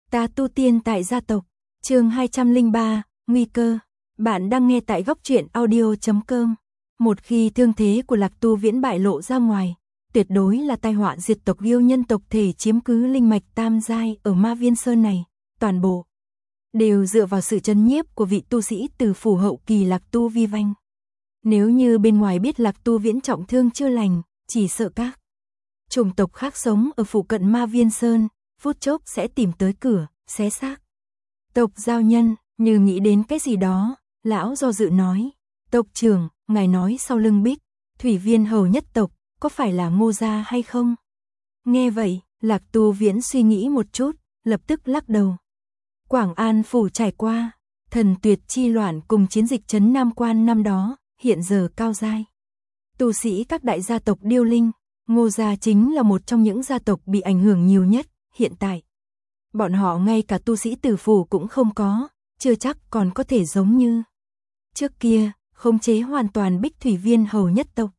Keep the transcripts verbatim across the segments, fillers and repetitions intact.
Ta tu tiên tại gia tộc, chương hai trăm lẻ ba, nguy cơ. Bạn đang nghe tại góc truyện audio chấm com. Một khi thương thế của Lạc Tu Viễn bại lộ ra ngoài, tuyệt đối là tai họa diệt tộc, yêu nhân tộc thể chiếm cứ linh mạch tam giai ở Ma Viên Sơn này, toàn bộ đều dựa vào sự trấn nhiếp của vị tu sĩ từ phủ hậu kỳ Lạc Tu Vi Vanh. Nếu như bên ngoài biết Lạc Tu Viễn trọng thương chưa lành, chỉ sợ các chủng tộc khác sống ở phụ cận Ma Viên Sơn, phút chốc sẽ tìm tới cửa, xé xác. Tộc giao nhân, như nghĩ đến cái gì đó, lão do dự nói, tộc trưởng, ngài nói sau lưng Bích Thủy Viên hầu nhất tộc, có phải là Ngô gia hay không? Nghe vậy, Lạc Tu Viễn suy nghĩ một chút, lập tức lắc đầu. Quảng An phủ trải qua thần tuyệt chi loạn cùng chiến dịch trấn Nam Quan năm đó, hiện giờ cao giai tu sĩ các đại gia tộc điêu linh, Ngô gia chính là một trong những gia tộc bị ảnh hưởng nhiều nhất. Hiện tại, bọn họ ngay cả tu sĩ tử phủ cũng không có, chưa chắc còn có thể giống như trước kia, khống chế hoàn toàn Bích Thủy Viên hầu nhất tộc.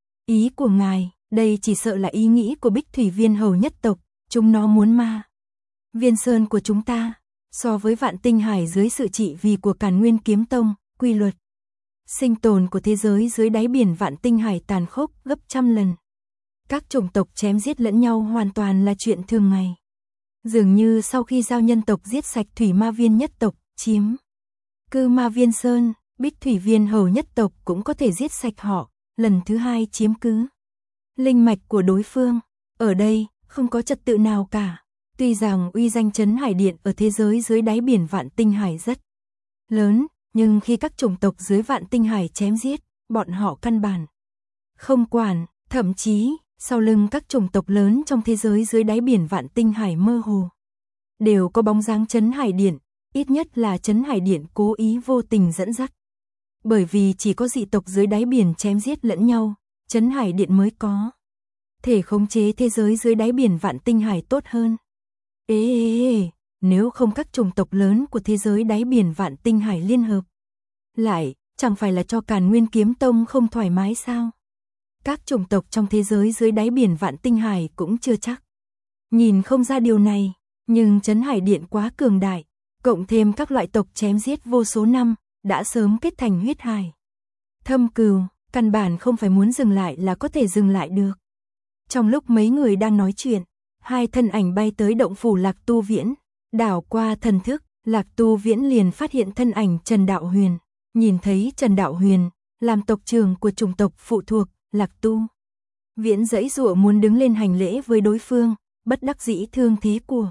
Ý của ngài, đây chỉ sợ là ý nghĩ của Bích Thủy Viên hầu nhất tộc, chúng nó muốn Ma Viên Sơn của chúng ta, so với Vạn Tinh Hải dưới sự trị vì của Càn Nguyên Kiếm Tông, quy luật sinh tồn của thế giới dưới đáy biển Vạn Tinh Hải tàn khốc gấp trăm lần. Các chủng tộc chém giết lẫn nhau hoàn toàn là chuyện thường ngày. Dường như sau khi giao nhân tộc giết sạch Thủy Ma Viên nhất tộc, chiếm cư Ma Viên Sơn, Bích Thủy Viên hầu nhất tộc cũng có thể giết sạch họ, lần thứ hai chiếm cứ linh mạch của đối phương. Ở đây, không có trật tự nào cả. Tuy rằng uy danh trấn Hải Điện ở thế giới dưới đáy biển Vạn Tinh Hải rất lớn, nhưng khi các chủng tộc dưới Vạn Tinh Hải chém giết, bọn họ căn bản không quản, thậm chí sau lưng các chủng tộc lớn trong thế giới dưới đáy biển Vạn Tinh Hải mơ hồ đều có bóng dáng trấn Hải Điện, ít nhất là trấn Hải Điện cố ý vô tình dẫn dắt. Bởi vì chỉ có dị tộc dưới đáy biển chém giết lẫn nhau, trấn Hải Điện mới có thể khống chế thế giới dưới đáy biển Vạn Tinh Hải tốt hơn. Ê, ê, ê, nếu không các chủng tộc lớn của thế giới đáy biển Vạn Tinh Hải liên hợp lại, chẳng phải là cho Càn Nguyên Kiếm Tông không thoải mái sao? Các chủng tộc trong thế giới dưới đáy biển Vạn Tinh Hải cũng chưa chắc nhìn không ra điều này, nhưng trấn Hải Điện quá cường đại, cộng thêm các loại tộc chém giết vô số năm, đã sớm kết thành huyết hải thâm cừu, căn bản không phải muốn dừng lại là có thể dừng lại được. Trong lúc mấy người đang nói chuyện, hai thân ảnh bay tới động phủ Lạc Tu Viễn, đảo qua thần thức, Lạc Tu Viễn liền phát hiện thân ảnh Trần Đạo Huyền. Nhìn thấy Trần Đạo Huyền, làm tộc trưởng của chủng tộc phụ thuộc Lạc Tu Viễn giãy giụa muốn đứng lên hành lễ với đối phương, bất đắc dĩ thương thế của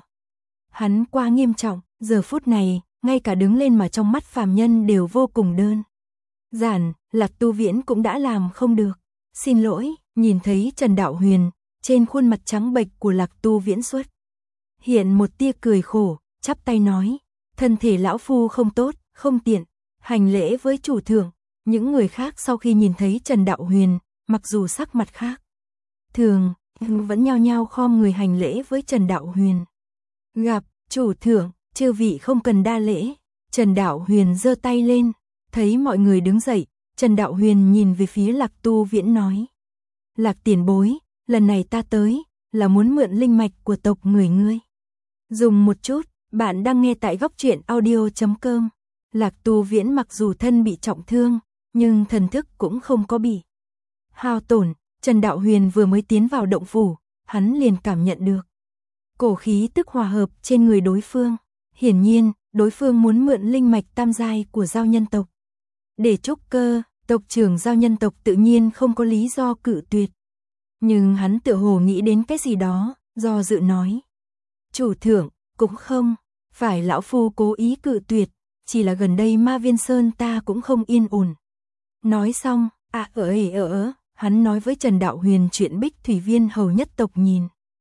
hắn quá nghiêm trọng, giờ phút này, ngay cả đứng lên mà trong mắt phàm nhân đều vô cùng đơn giản, Lạc Tu Viễn cũng đã làm không được. Xin lỗi, nhìn thấy Trần Đạo Huyền, trên khuôn mặt trắng bệch của Lạc Tu Viễn xuất hiện một tia cười khổ, chắp tay nói, thân thể lão phu không tốt, không tiện hành lễ với chủ thượng. Những người khác sau khi nhìn thấy Trần Đạo Huyền, mặc dù sắc mặt khác thường, nhưng vẫn nhao nhao khom người hành lễ với Trần Đạo Huyền. Gặp chủ thượng, chư vị không cần đa lễ. Trần Đạo Huyền giơ tay lên, thấy mọi người đứng dậy, Trần Đạo Huyền nhìn về phía Lạc Tu Viễn nói, Lạc tiền bối, lần này ta tới là muốn mượn linh mạch của tộc người ngươi. Dùng một chút, bạn đang nghe tại góc truyện audio chấm com. Lạc Tu Viễn mặc dù thân bị trọng thương, nhưng thần thức cũng không có bị hao tổn. Trần Đạo Huyền vừa mới tiến vào động phủ, hắn liền cảm nhận được cổ khí tức hòa hợp trên người đối phương. Hiển nhiên, đối phương muốn mượn linh mạch tam giai của giao nhân tộc để trúc cơ. Tộc trưởng giao nhân tộc tự nhiên không có lý do cự tuyệt, nhưng hắn tựa hồ nghĩ đến cái gì đó, do dự nói, chủ thượng, cũng không phải lão phu cố ý cự tuyệt, chỉ là gần đây Ma Viên Sơn ta cũng không yên ổn. Nói xong, à ơi ở ớ, hắn nói với Trần Đạo Huyền chuyện Bích Thủy Viên hầu nhất tộc nhìn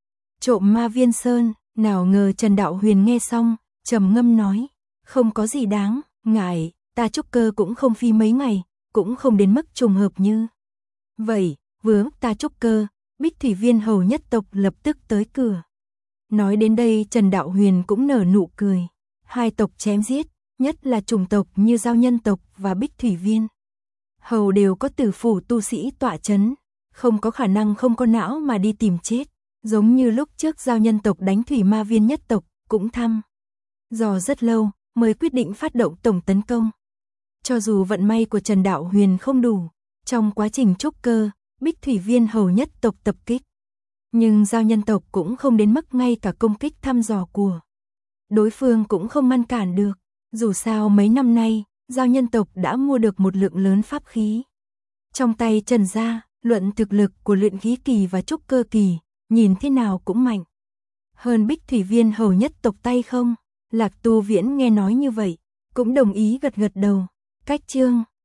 trộm Ma Viên Sơn. Nào ngờ Trần Đạo Huyền nghe xong, trầm ngâm nói, không có gì đáng ngại, ta trúc cơ cũng không phi mấy ngày, cũng không đến mức trùng hợp như vậy. Vừa ta trúc cơ, Bích Thủy Viên hầu nhất tộc lập tức tới cửa. Nói đến đây Trần Đạo Huyền cũng nở nụ cười. Hai tộc chém giết, nhất là chủng tộc như giao nhân tộc và Bích Thủy Viên hầu đều có tử phủ tu sĩ tọa chấn, không có khả năng không có não mà đi tìm chết. Giống như lúc trước giao nhân tộc đánh Thủy Ma Viên nhất tộc, cũng thăm dò rất lâu mới quyết định phát động tổng tấn công. Cho dù vận may của Trần Đạo Huyền không đủ, trong quá trình trúc cơ, Bích Thủy Viên hầu nhất tộc tập kích. Nhưng Giao nhân tộc cũng không đến mức ngay cả công kích thăm dò của đối phương cũng không ngăn cản được. Dù sao mấy năm nay, Giao nhân tộc đã mua được một lượng lớn pháp khí. Trong tay Trần gia, luận thực lực của luyện khí kỳ và trúc cơ kỳ, nhìn thế nào cũng mạnh hơn Bích Thủy Viên hầu nhất tộc tay không? Lạc Tu Viễn nghe nói như vậy, cũng đồng ý gật gật đầu. Cách chương